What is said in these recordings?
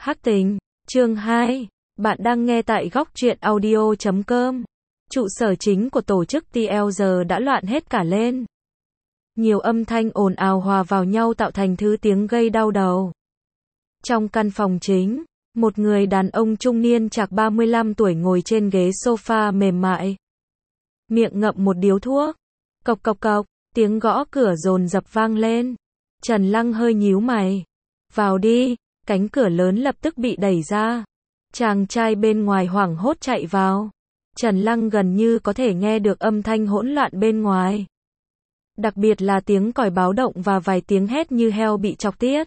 Hắc Tình, chương 2. Bạn đang nghe tại góc truyện audio.com. Trụ sở chính của tổ chức TL giờ đã loạn hết cả lên. Nhiều âm thanh ồn ào hòa vào nhau tạo thành thứ tiếng gây đau đầu. Trong căn phòng chính, một người đàn ông trung niên chạc 35 tuổi ngồi trên ghế sofa mềm mại. Miệng ngậm một điếu thuốc. Cộc cộc cộc, tiếng gõ cửa dồn dập vang lên. Trần Lăng hơi nhíu mày. Vào đi, cánh cửa lớn lập tức bị đẩy ra. Chàng trai bên ngoài hoảng hốt chạy vào. Trần Lăng gần như có thể nghe được âm thanh hỗn loạn bên ngoài. Đặc biệt là tiếng còi báo động và vài tiếng hét như heo bị chọc tiết.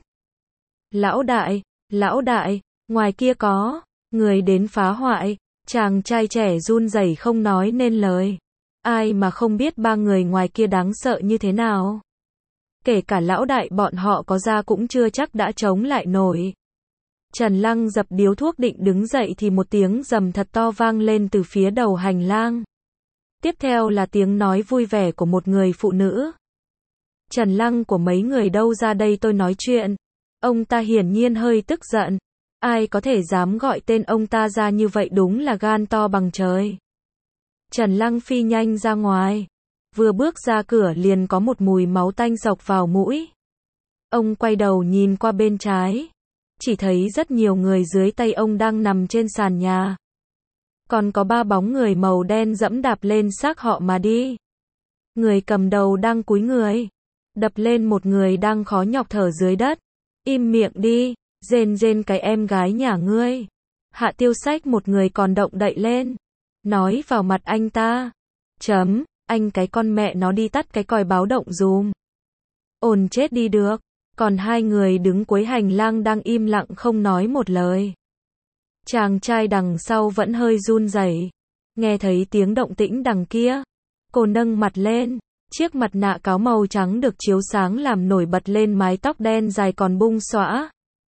Lão đại, ngoài kia có người đến phá hoại. Chàng trai trẻ run rẩy không nói nên lời. Ai mà không biết ba người ngoài kia đáng sợ như thế nào. Kể cả lão đại bọn họ có ra cũng chưa chắc đã chống lại nổi. Trần Lăng dập điếu thuốc định đứng dậy thì một tiếng rầm thật to vang lên từ phía đầu hành lang. Tiếp theo là tiếng nói vui vẻ của một người phụ nữ. Trần Lăng của mấy người đâu ra đây tôi nói chuyện. Ông ta hiển nhiên hơi tức giận. Ai có thể dám gọi tên ông ta ra như vậy đúng là gan to bằng trời. Trần Lăng phi nhanh ra ngoài. Vừa bước ra cửa liền có một mùi máu tanh xộc vào mũi. Ông quay đầu nhìn qua bên trái. Chỉ thấy rất nhiều người dưới tay ông đang nằm trên sàn nhà. Còn có 3 bóng người màu đen dẫm đạp lên xác họ mà đi. Người cầm đầu đang cúi người. Đập lên một người đang khó nhọc thở dưới đất. Im miệng đi, rên cái em gái nhà ngươi. Hạ Tiêu xách một người còn động đậy lên. Nói vào mặt anh ta. Anh cái con mẹ nó đi tắt cái còi báo động dùm. Ồn chết đi được. Còn 2 người đứng cuối hành lang đang im lặng không nói một lời. Chàng trai đằng sau vẫn hơi run rẩy. Nghe thấy tiếng động tĩnh đằng kia. Cô nâng mặt lên. Chiếc mặt nạ cáo màu trắng được chiếu sáng làm nổi bật lên mái tóc đen dài còn bung xõa.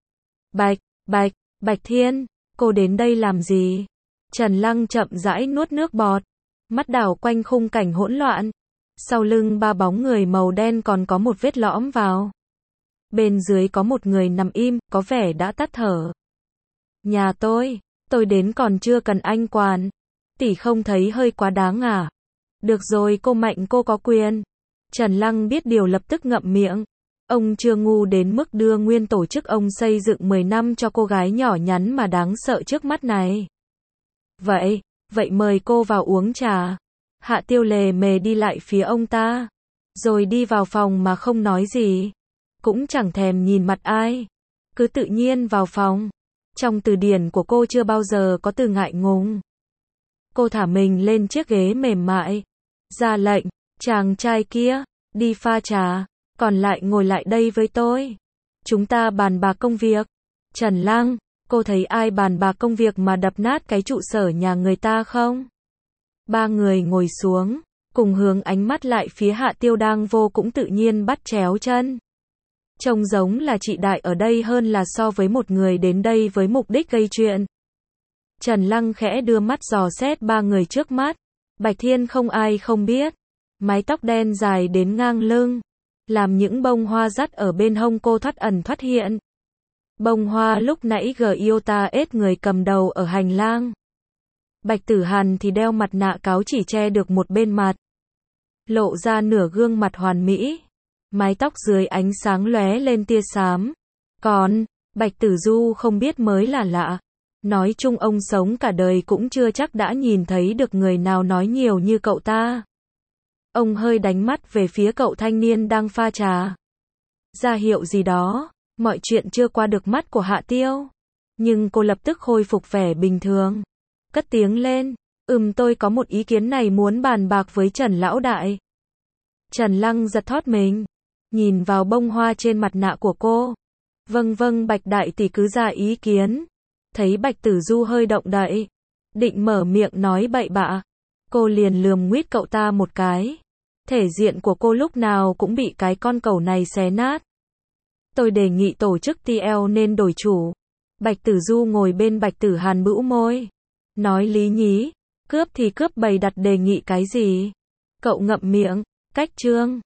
Bạch Thiên, cô đến đây làm gì? Trần Lăng chậm rãi nuốt nước bọt. Mắt đảo quanh khung cảnh hỗn loạn. Sau lưng 3 bóng người màu đen còn có một vết lõm vào. Bên dưới có một người nằm im, có vẻ đã tắt thở. Nhà tôi đến còn chưa cần anh quản. Tỷ không thấy hơi quá đáng à? Được rồi cô mạnh cô có quyền. Trần Lăng biết điều lập tức ngậm miệng. Ông chưa ngu đến mức đưa nguyên tổ chức ông xây dựng 10 năm cho cô gái nhỏ nhắn mà đáng sợ trước mắt này. Vậy mời cô vào uống trà. Hạ Tiêu lề mề đi lại phía ông ta. Rồi đi vào phòng mà không nói gì. Cũng chẳng thèm nhìn mặt ai. Cứ tự nhiên vào phòng. Trong từ điển của cô chưa bao giờ có từ ngại ngùng. Cô thả mình lên chiếc ghế mềm mại. Ra lệnh, chàng trai kia, đi pha trà. Còn lại ngồi lại đây với tôi. Chúng ta bàn bạc công việc. Trần Lăng, cô thấy ai bàn bạc công việc mà đập nát cái trụ sở nhà người ta không? 3 người ngồi xuống, cùng hướng ánh mắt lại phía Hạ Tiêu đang vô cũng tự nhiên bắt chéo chân. Trông giống là chị đại ở đây hơn là so với một người đến đây với mục đích gây chuyện. Trần Lăng khẽ đưa mắt dò xét 3 người trước mắt. Bạch Thiên không ai không biết. Mái tóc đen dài đến ngang lưng. Làm những bông hoa dắt ở bên hông cô thoát ẩn thoát hiện. Bông hoa lúc nãy Giota ết người cầm đầu ở hành lang. Bạch Tử Hàn thì đeo mặt nạ cáo chỉ che được một bên mặt. Lộ ra nửa gương mặt hoàn mỹ. Mái tóc dưới ánh sáng lóe lên tia xám. Còn, Bạch Tử Du không biết mới là lạ. Nói chung ông sống cả đời cũng chưa chắc đã nhìn thấy được người nào nói nhiều như cậu ta. Ông hơi đánh mắt về phía cậu thanh niên đang pha trà. Ra hiệu gì đó, mọi chuyện chưa qua được mắt của Hạ Tiêu. Nhưng cô lập tức khôi phục vẻ bình thường. Cất tiếng lên, tôi có một ý kiến này muốn bàn bạc với Trần Lão Đại. Trần Lăng giật thót mình, nhìn vào bông hoa trên mặt nạ của cô. Vâng Bạch Đại tỷ cứ ra ý kiến. Thấy Bạch Tử Du hơi động đậy, định mở miệng nói bậy bạ. Cô liền lườm nguýt cậu ta một cái. Thể diện của cô lúc nào cũng bị cái con cẩu này xé nát. Tôi đề nghị tổ chức TL nên đổi chủ. Bạch Tử Du ngồi bên Bạch Tử Hàn bĩu môi. Nói lý nhí, cướp thì cướp bày đặt đề nghị cái gì? Cậu ngậm miệng, cách trương.